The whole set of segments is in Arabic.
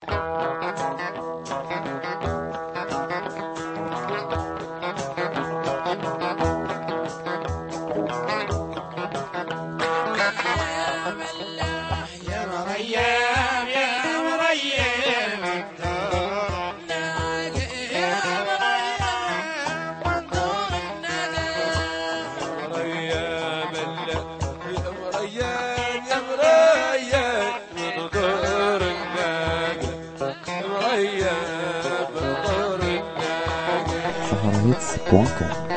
سهرهيتس.com.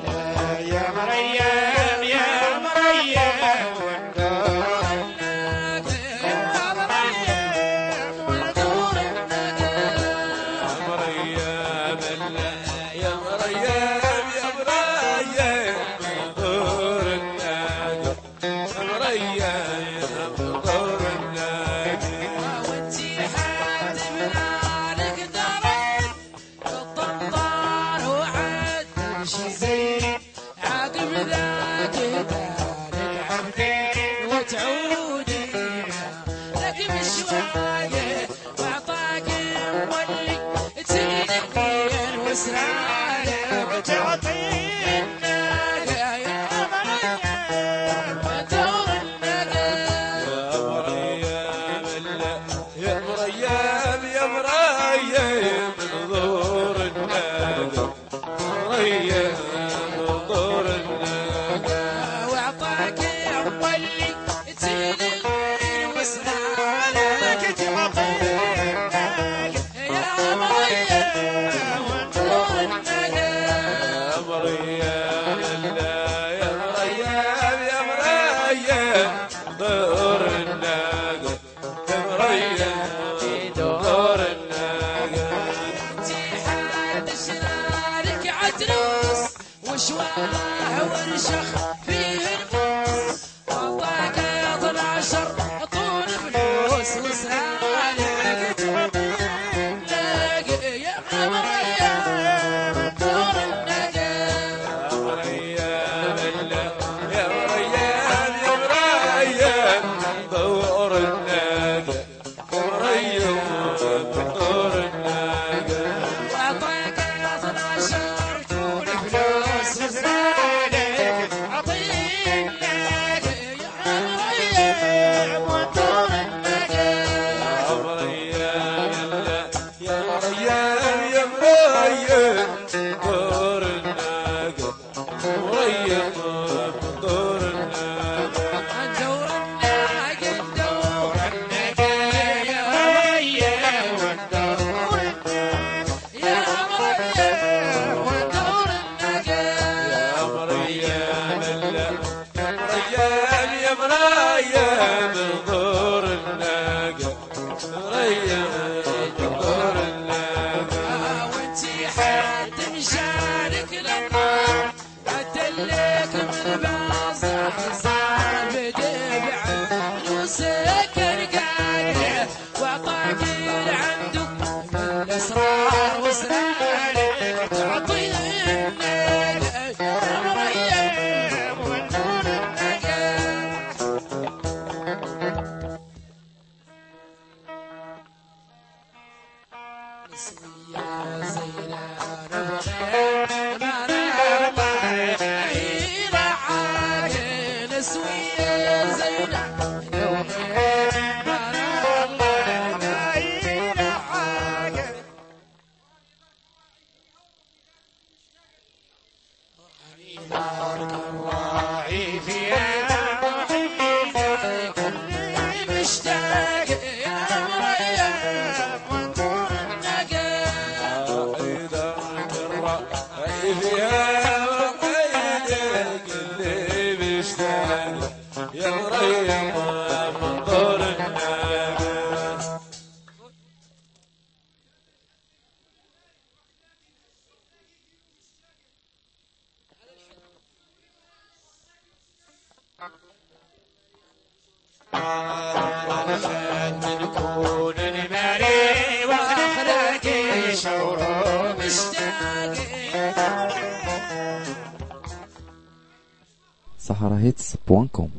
سهرهيتس.com.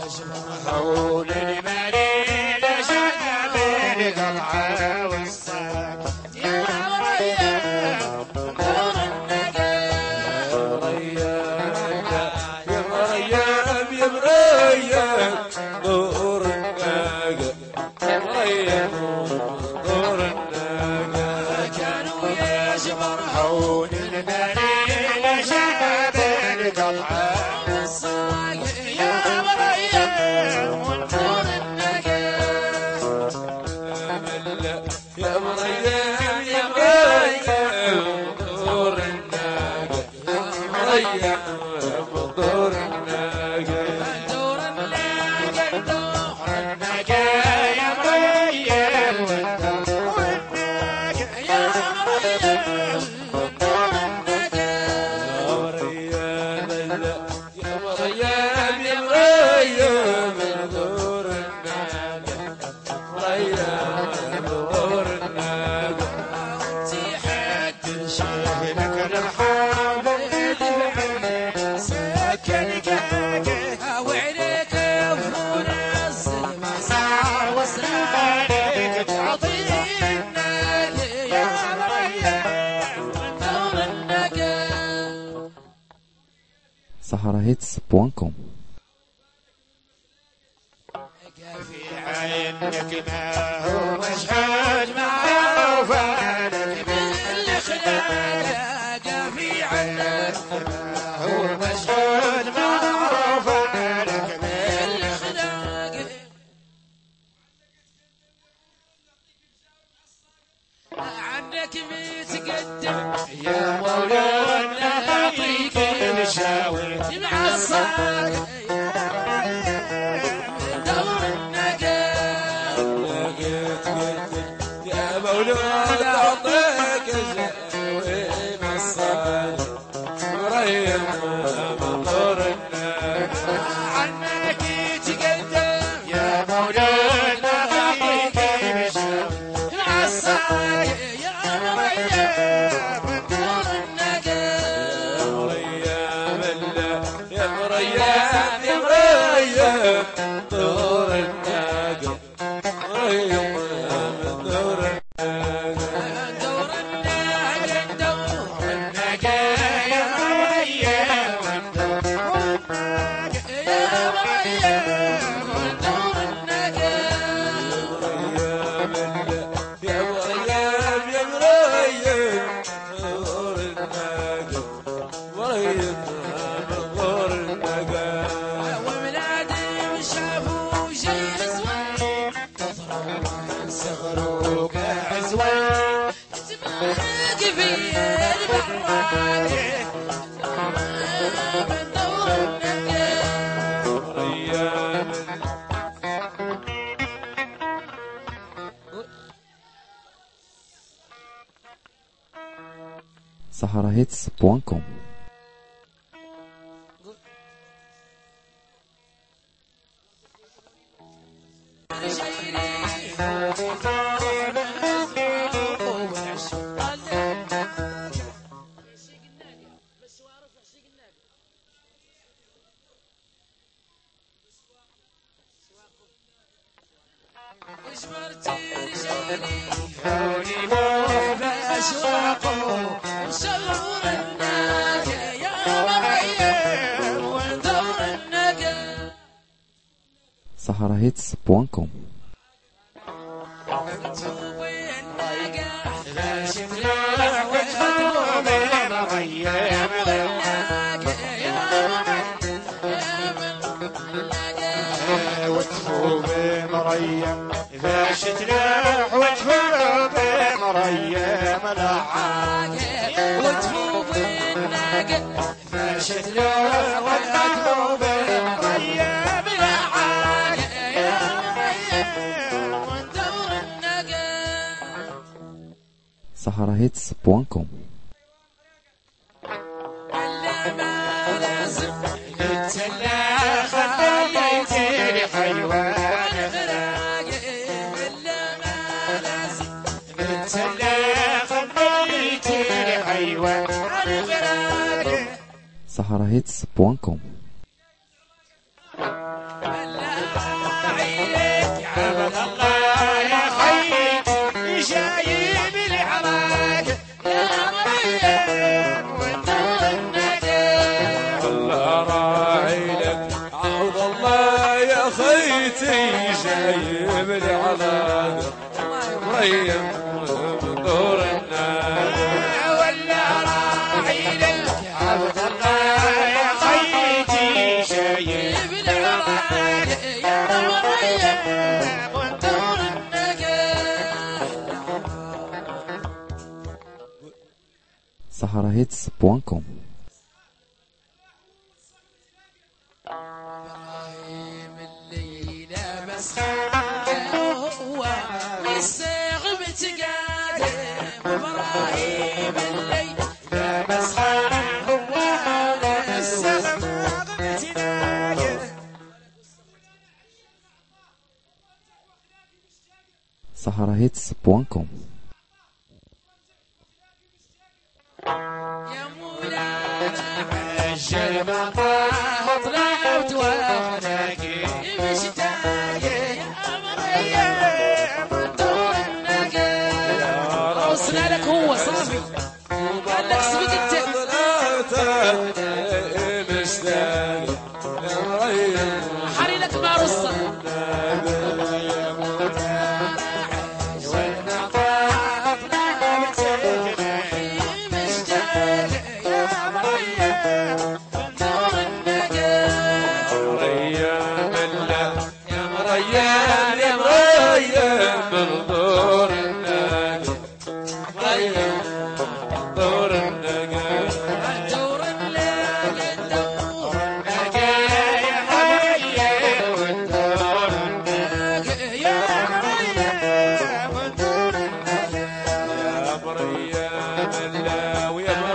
هون المريض شد بين قطعه والساق يا مريم دور النقاء يا مريم يا مريم دور النقاء يا مريم دور النقاء كانوا يجبر هون المريض شد بين قطعه saharahits.com في عينك ما هو مشهد معه فانك باللي خلاك في عينك ما هو مشهد معه فانك باللي خلاك عنك متقدم يا مولانا نعطيك المشاوي مع الصاق دور النقاء يا مولانا نعطيك المشاوي مع الصاق مريم دور النقاء عنك تقدم يا مولانا نعطيك المشاوي مع الصاق يا مريم دور النقاء يا مريم دور الناقة مريم دور الناقة دور الناقة دور الناقة يا مريم دور الناقة يا مريم دور الناقة يا مريم يا مريم دور الناقة مريم دور الناقة صغروك عزوان تبارك في البراق من دور النقاء مريم saharahits.com هوني موف أسواقه وصور الناقة يا مريم ودور الناقة saharahits.com تشوف الناقة لا شفنا وتفوق مريم والناقة يا مريم وتفوق مريم إذا شتنا وتفوق مريم العاقة وتفوق الناقة إذا شتنا وتفوق مريم العاقة يا مريم ودور الناقة saharahits.com ما لازم نتسلى خليتني حيوان فراق إلا ما لازم نتسلى خليتني حيوان فراق saharahits.com إلا الله يا خيتي جايب لي على مريم بدور النار ولا راعي لك عبد الله يا خيتي شايب العراق يا مريم ودور النجاح. saharahits.com. ابراهيم الليله بس هو والساغ بتقادم. ابراهيم الليله بس هو والساغ بتقادم. saharahits.com. يا مولانا عجل مطاها طلعت واخذك مشتاق يا مريم دور النقا. وصلنا لك هو صافي قال لك سبق انت حري لك ما رصة ويا